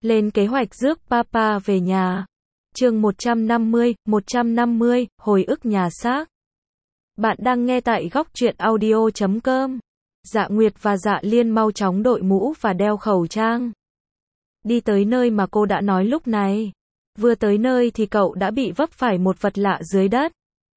Lên kế hoạch rước Papa về nhà. Chương 150, hồi ức nhà xác. Bạn đang nghe tại góc truyện audio.com. Dạ Nguyệt và Dạ Liên mau chóng đội mũ và đeo khẩu trang. Đi tới nơi mà cô đã nói lúc này. Vừa tới nơi thì cậu đã bị vấp phải một vật lạ dưới đất.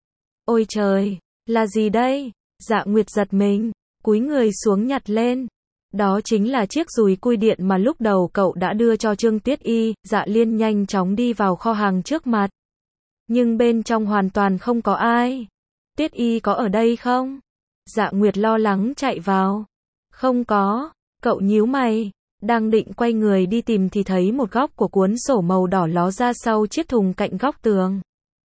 Ôi trời, là gì đây? Dạ Nguyệt giật mình, cúi người xuống nhặt lên. Đó chính là chiếc dùi cui điện mà lúc đầu cậu đã đưa cho Trương Tuyết Y. Dạ Liên nhanh chóng đi vào kho hàng trước mặt. Nhưng bên trong hoàn toàn không có ai. Tuyết Y có ở đây không? Dạ Nguyệt lo lắng chạy vào. Không có. Cậu nhíu mày, đang định quay người đi tìm thì thấy một góc của cuốn sổ màu đỏ ló ra sau chiếc thùng cạnh góc tường.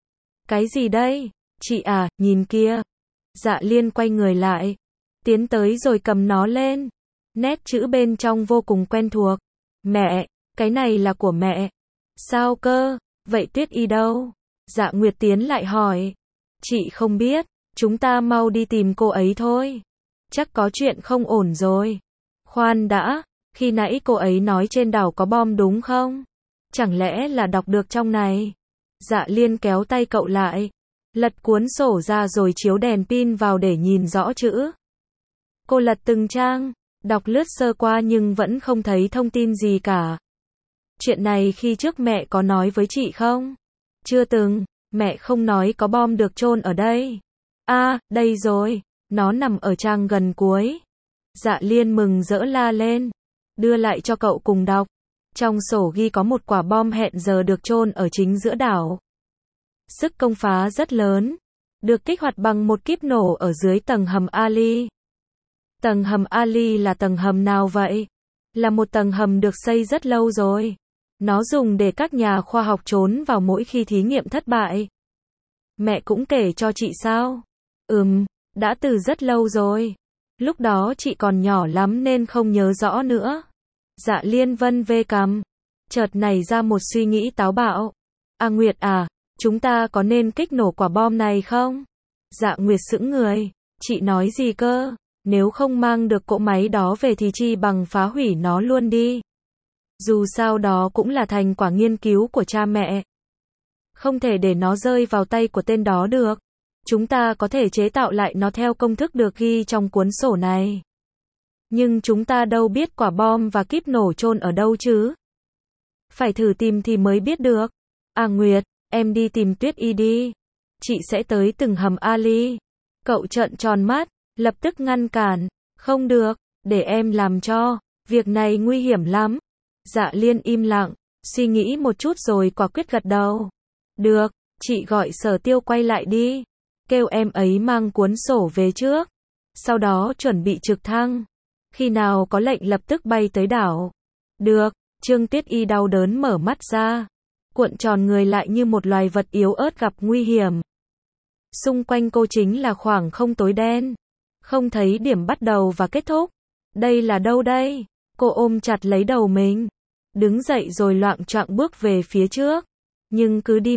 Cái gì đây? Chị à, nhìn kia. Dạ Liên quay người lại, tiến tới rồi cầm nó lên. Nét chữ bên trong vô cùng quen thuộc. Mẹ, cái này là của mẹ. Sao cơ? Vậy Tuyết Y đâu? Dạ Nguyệt tiến lại hỏi. Chị không biết, chúng ta mau đi tìm cô ấy thôi. Chắc có chuyện không ổn rồi. Khoan đã, khi nãy cô ấy nói trên đảo có bom đúng không? Chẳng lẽ là đọc được trong này? Dạ Liên kéo tay cậu lại, lật cuốn sổ ra rồi chiếu đèn pin vào để nhìn rõ chữ. Cô lật từng trang, đọc lướt sơ qua nhưng vẫn không thấy thông tin gì cả. Chuyện này khi trước mẹ có nói với chị không? Chưa từng, mẹ không nói có bom được chôn ở đây. À, đây rồi, nó nằm ở trang gần cuối. Dạ Liên mừng rỡ la lên, đưa lại cho cậu cùng đọc. Trong sổ ghi có một quả bom hẹn giờ được chôn ở chính giữa đảo. Sức công phá rất lớn, được kích hoạt bằng một kíp nổ ở dưới tầng hầm Ali. Tầng hầm Ali là tầng hầm nào vậy? Là một tầng hầm được xây rất lâu rồi. Nó dùng để các nhà khoa học trốn vào mỗi khi thí nghiệm thất bại. Mẹ cũng kể cho chị sao? Đã từ rất lâu rồi. Lúc đó chị còn nhỏ lắm nên không nhớ rõ nữa. Dạ Liên vân vê cằm, chợt nảy ra một suy nghĩ táo bạo. À Nguyệt à, chúng ta có nên kích nổ quả bom này không? Dạ Nguyệt sững người, chị nói gì cơ? Nếu không mang được cỗ máy đó về thì chi bằng phá hủy nó luôn đi. Dù sao đó cũng là thành quả nghiên cứu của cha mẹ. Không thể để nó rơi vào tay của tên đó được. Chúng ta có thể chế tạo lại nó theo công thức được ghi trong cuốn sổ này. Nhưng chúng ta đâu biết quả bom và kíp nổ chôn ở đâu chứ? Phải thử tìm thì mới biết được. À Nguyệt, em đi tìm Tuyết Y đi. Chị sẽ tới từng hầm Ali. Cậu trợn tròn mắt, lập tức ngăn cản. Không được, để em làm cho. Việc này nguy hiểm lắm. Dạ Liên im lặng, suy nghĩ một chút rồi quả quyết gật đầu. Được, chị gọi Sở Tiêu quay lại đi. Kêu em ấy mang cuốn sổ về trước. Sau đó chuẩn bị trực thăng. Khi nào có lệnh lập tức bay tới đảo. Được, Trương Tuyết Y đau đớn mở mắt ra. Cuộn tròn người lại như một loài vật yếu ớt gặp nguy hiểm. Xung quanh cô chính là khoảng không tối đen. Không thấy điểm bắt đầu và kết thúc. Đây là đâu đây? Cô ôm chặt lấy đầu mình. Đứng dậy rồi loạng choạng bước về phía trước. Nhưng cứ đi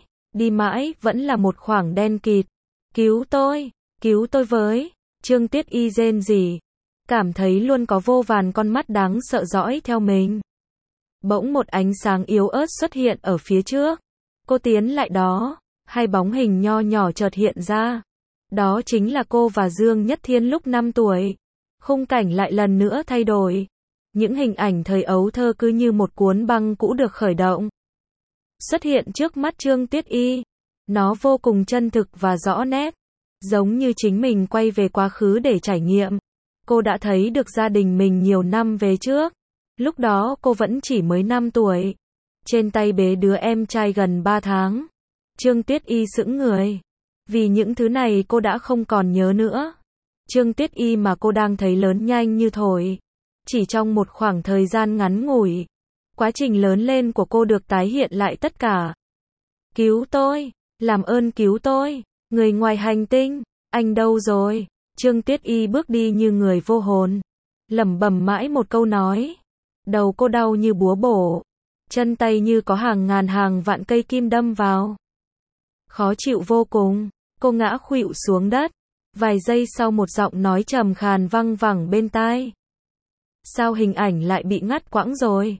mãi, vẫn là một khoảng đen kịt. Cứu tôi với. Trương Tuyết Y rên rỉ. Cảm thấy luôn có vô vàn con mắt đáng sợ dõi theo mình. Bỗng một ánh sáng yếu ớt xuất hiện ở phía trước. Cô tiến lại đó, hai bóng hình nho nhỏ chợt hiện ra. Đó chính là cô và Dương Nhất Thiên lúc 5 tuổi. Khung cảnh lại lần nữa thay đổi. Những hình ảnh thời ấu thơ cứ như một cuốn băng cũ được khởi động. Xuất hiện trước mắt Trương Tuyết Y. Nó vô cùng chân thực và rõ nét. Giống như chính mình quay về quá khứ để trải nghiệm. Cô đã thấy được gia đình mình nhiều năm về trước. Lúc đó cô vẫn chỉ mới 5 tuổi. Trên tay bế đứa em trai gần 3 tháng. Trương Tuyết Y sững người. Vì những thứ này cô đã không còn nhớ nữa. Trương Tuyết Y mà cô đang thấy lớn nhanh như thổi. Chỉ trong một khoảng thời gian ngắn ngủi. Quá trình lớn lên của cô được tái hiện lại tất cả. Cứu tôi, làm ơn cứu tôi. Người ngoài hành tinh, anh đâu rồi? Trương Tuyết Y bước đi như người vô hồn. Lẩm bẩm mãi một câu nói. Đầu cô đau như búa bổ. Chân tay như có hàng ngàn hàng vạn cây kim đâm vào. Khó chịu vô cùng. Cô ngã khuỵu xuống đất. Vài giây sau một giọng nói trầm khàn văng vẳng bên tai. Sao hình ảnh lại bị ngắt quãng rồi?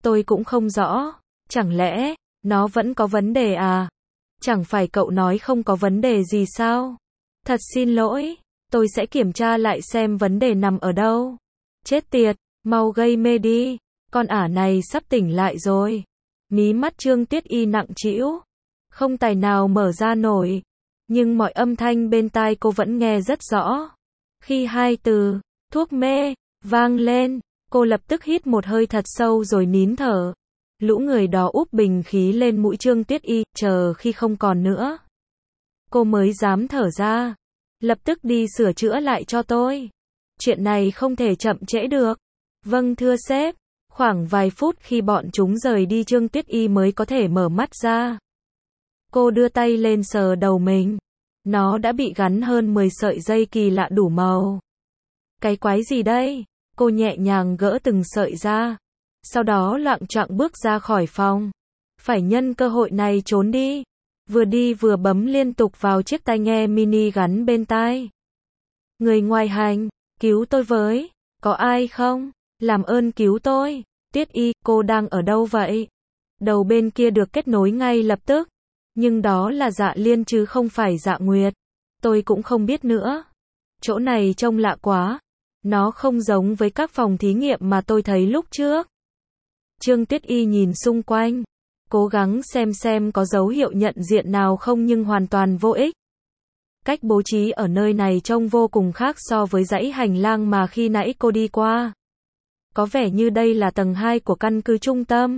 Tôi cũng không rõ. Chẳng lẽ, nó vẫn có vấn đề à? Chẳng phải cậu nói không có vấn đề gì sao? Thật xin lỗi, tôi sẽ kiểm tra lại xem vấn đề nằm ở đâu. Chết tiệt, mau gây mê đi, con ả này sắp tỉnh lại rồi. Mí mắt Trương Tuyết Y nặng trĩu, không tài nào mở ra nổi, nhưng mọi âm thanh bên tai cô vẫn nghe rất rõ. Khi hai từ, thuốc mê, vang lên, cô lập tức hít một hơi thật sâu rồi nín thở. Lũ người đó úp bình khí lên mũi Trương Tuyết Y, chờ khi không còn nữa. Cô mới dám thở ra. Lập tức đi sửa chữa lại cho tôi. Chuyện này không thể chậm trễ được. Vâng thưa sếp. Khoảng vài phút khi bọn chúng rời đi Trương Tuyết Y mới có thể mở mắt ra. Cô đưa tay lên sờ đầu mình. Nó đã bị gắn hơn 10 sợi dây kỳ lạ đủ màu. Cái quái gì đây? Cô nhẹ nhàng gỡ từng sợi ra. Sau đó loạng choạng bước ra khỏi phòng. Phải nhân cơ hội này trốn đi. Vừa đi vừa bấm liên tục vào chiếc tai nghe mini gắn bên tai. Người ngoài hành, cứu tôi với. Có ai không? Làm ơn cứu tôi. Tuyết Y, cô đang ở đâu vậy? Đầu bên kia được kết nối ngay lập tức. Nhưng đó là Dạ Liên chứ không phải Dạ Nguyệt. Tôi cũng không biết nữa. Chỗ này trông lạ quá. Nó không giống với các phòng thí nghiệm mà tôi thấy lúc trước. Trương Tuyết Y nhìn xung quanh. Cố gắng xem có dấu hiệu nhận diện nào không nhưng hoàn toàn vô ích. Cách bố trí ở nơi này trông vô cùng khác so với dãy hành lang mà khi nãy cô đi qua. Có vẻ như đây là tầng 2 của căn cứ trung tâm.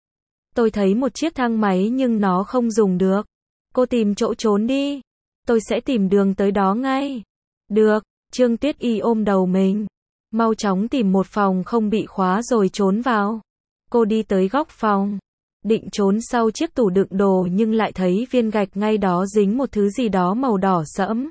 Tôi thấy một chiếc thang máy nhưng nó không dùng được. Cô tìm chỗ trốn đi. Tôi sẽ tìm đường tới đó ngay. Được, Trương Tuyết Y ôm đầu mình. Mau chóng tìm một phòng không bị khóa rồi trốn vào. Cô đi tới góc phòng. Định trốn sau chiếc tủ đựng đồ nhưng lại thấy viên gạch ngay đó dính một thứ gì đó màu đỏ sẫm.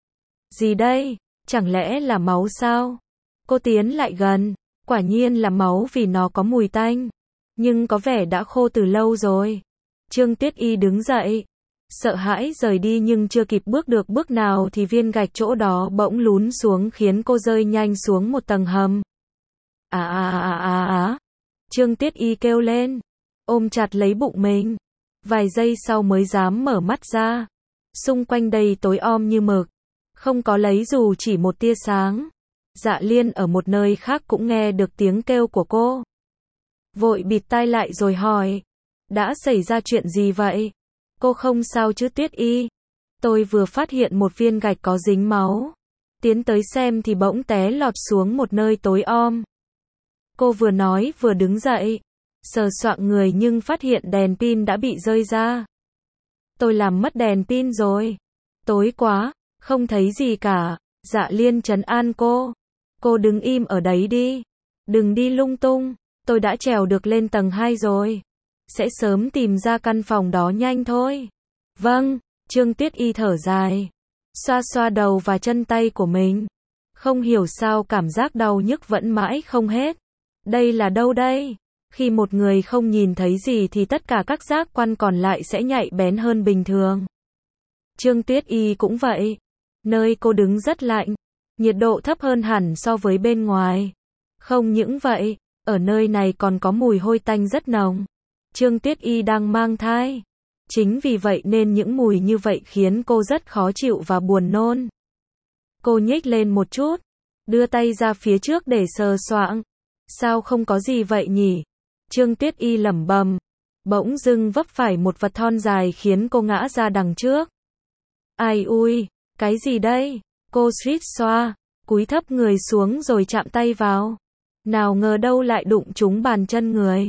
Gì đây? Chẳng lẽ là máu sao? Cô tiến lại gần. Quả nhiên là máu vì nó có mùi tanh. Nhưng có vẻ đã khô từ lâu rồi. Trương Tuyết Y đứng dậy. Sợ hãi rời đi nhưng chưa kịp bước được bước nào thì viên gạch chỗ đó bỗng lún xuống khiến cô rơi nhanh xuống một tầng hầm. Trương Tuyết Y kêu lên. Ôm chặt lấy bụng mình. Vài giây sau mới dám mở mắt ra. Xung quanh đây tối om như mực. Không có lấy dù chỉ một tia sáng. Dạ Liên ở một nơi khác cũng nghe được tiếng kêu của cô. Vội bịt tai lại rồi hỏi. Đã xảy ra chuyện gì vậy? Cô không sao chứ Tuyết Y? Tôi vừa phát hiện một viên gạch có dính máu. Tiến tới xem thì bỗng té lọt xuống một nơi tối om. Cô vừa nói vừa đứng dậy. Sờ soạng người nhưng phát hiện đèn pin đã bị rơi ra. Tôi làm mất đèn pin rồi. Tối quá, không thấy gì cả. Dạ Liên trấn an cô. Cô đứng im ở đấy đi. Đừng đi lung tung. Tôi đã trèo được lên tầng 2 rồi. Sẽ sớm tìm ra căn phòng đó nhanh thôi. Vâng, Trương Tuyết Y thở dài. Xoa xoa đầu và chân tay của mình. Không hiểu sao cảm giác đau nhức vẫn mãi không hết. Đây là đâu đây? Khi một người không nhìn thấy gì thì tất cả các giác quan còn lại sẽ nhạy bén hơn bình thường. Trương Tuyết Y cũng vậy. Nơi cô đứng rất lạnh. Nhiệt độ thấp hơn hẳn so với bên ngoài. Không những vậy, ở nơi này còn có mùi hôi tanh rất nồng. Trương Tuyết Y đang mang thai. Chính vì vậy nên những mùi như vậy khiến cô rất khó chịu và buồn nôn. Cô nhếch lên một chút. Đưa tay ra phía trước để sờ soạng. Sao không có gì vậy nhỉ? Trương Tuyết Y lẩm bẩm. Bỗng dưng vấp phải một vật thon dài khiến cô ngã ra đằng trước. Ai ui, cái gì đây? Cô suýt xoa, cúi thấp người xuống rồi chạm tay vào. Nào ngờ đâu lại đụng trúng bàn chân người.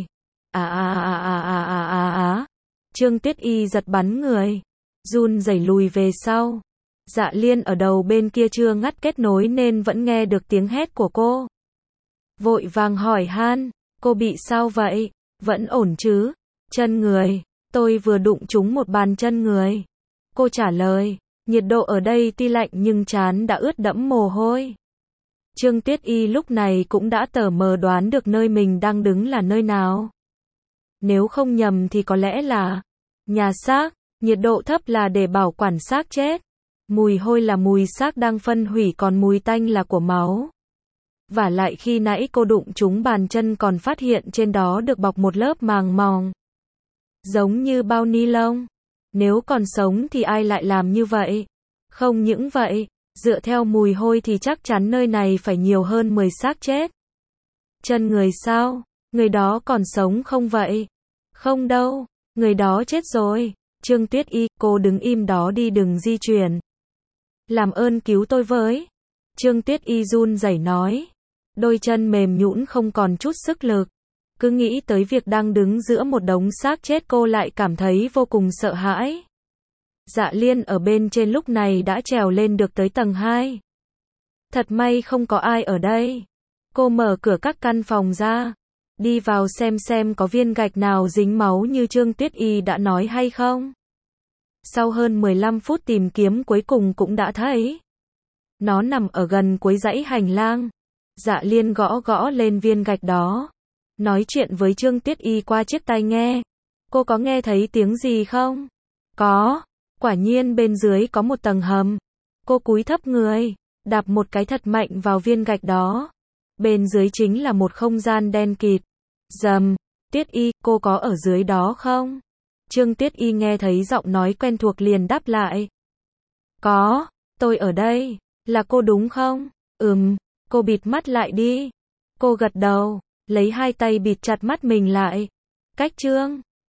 Trương Tuyết Y giật bắn người. Run rẩy lùi về sau. Dạ Liên ở đầu bên kia chưa ngắt kết nối nên vẫn nghe được tiếng hét của cô. Vội vàng hỏi han. Cô bị sao vậy? Vẫn ổn chứ? Chân người. Tôi vừa đụng trúng một bàn chân người. Cô trả lời. Nhiệt độ ở đây tuy lạnh nhưng trán đã ướt đẫm mồ hôi. Trương Tuyết Y lúc này cũng đã tờ mờ đoán được nơi mình đang đứng là nơi nào. Nếu không nhầm thì có lẽ là nhà xác. Nhiệt độ thấp là để bảo quản xác chết. Mùi hôi là mùi xác đang phân hủy còn mùi tanh là của máu. Vả lại khi nãy cô đụng trúng bàn chân còn phát hiện trên đó được bọc một lớp màng mỏng. Giống như bao ni lông. Nếu còn sống thì ai lại làm như vậy? Không những vậy, dựa theo mùi hôi thì chắc chắn nơi này phải nhiều hơn 10 xác chết. Chân người sao? Người đó còn sống không vậy? Không đâu, người đó chết rồi. Trương Tuyết Y, cô đứng im đó đi, đừng di chuyển. Làm ơn cứu tôi với. Trương Tuyết Y run rẩy nói. Đôi chân mềm nhũn không còn chút sức lực. Cứ nghĩ tới việc đang đứng giữa một đống xác chết cô lại cảm thấy vô cùng sợ hãi. Dạ Liên ở bên trên lúc này đã trèo lên được tới tầng 2. Thật may không có ai ở đây. Cô mở cửa các căn phòng ra. Đi vào xem có viên gạch nào dính máu như Trương Tuyết Y đã nói hay không. Sau hơn 15 phút tìm kiếm cuối cùng cũng đã thấy. Nó nằm ở gần cuối dãy hành lang. Dạ Liên gõ gõ lên viên gạch đó. Nói chuyện với Trương Tuyết Y qua chiếc tai nghe. Cô có nghe thấy tiếng gì không? Có. Quả nhiên bên dưới có một tầng hầm. Cô cúi thấp người, đạp một cái thật mạnh vào viên gạch đó. Bên dưới chính là một không gian đen kịt. Rầm. Tuyết Y, cô có ở dưới đó không? Trương Tuyết Y nghe thấy giọng nói quen thuộc liền đáp lại. Có, tôi ở đây. Là cô đúng không? Cô bịt mắt lại đi. Cô gật đầu, lấy hai tay bịt chặt mắt mình lại. Cách Trương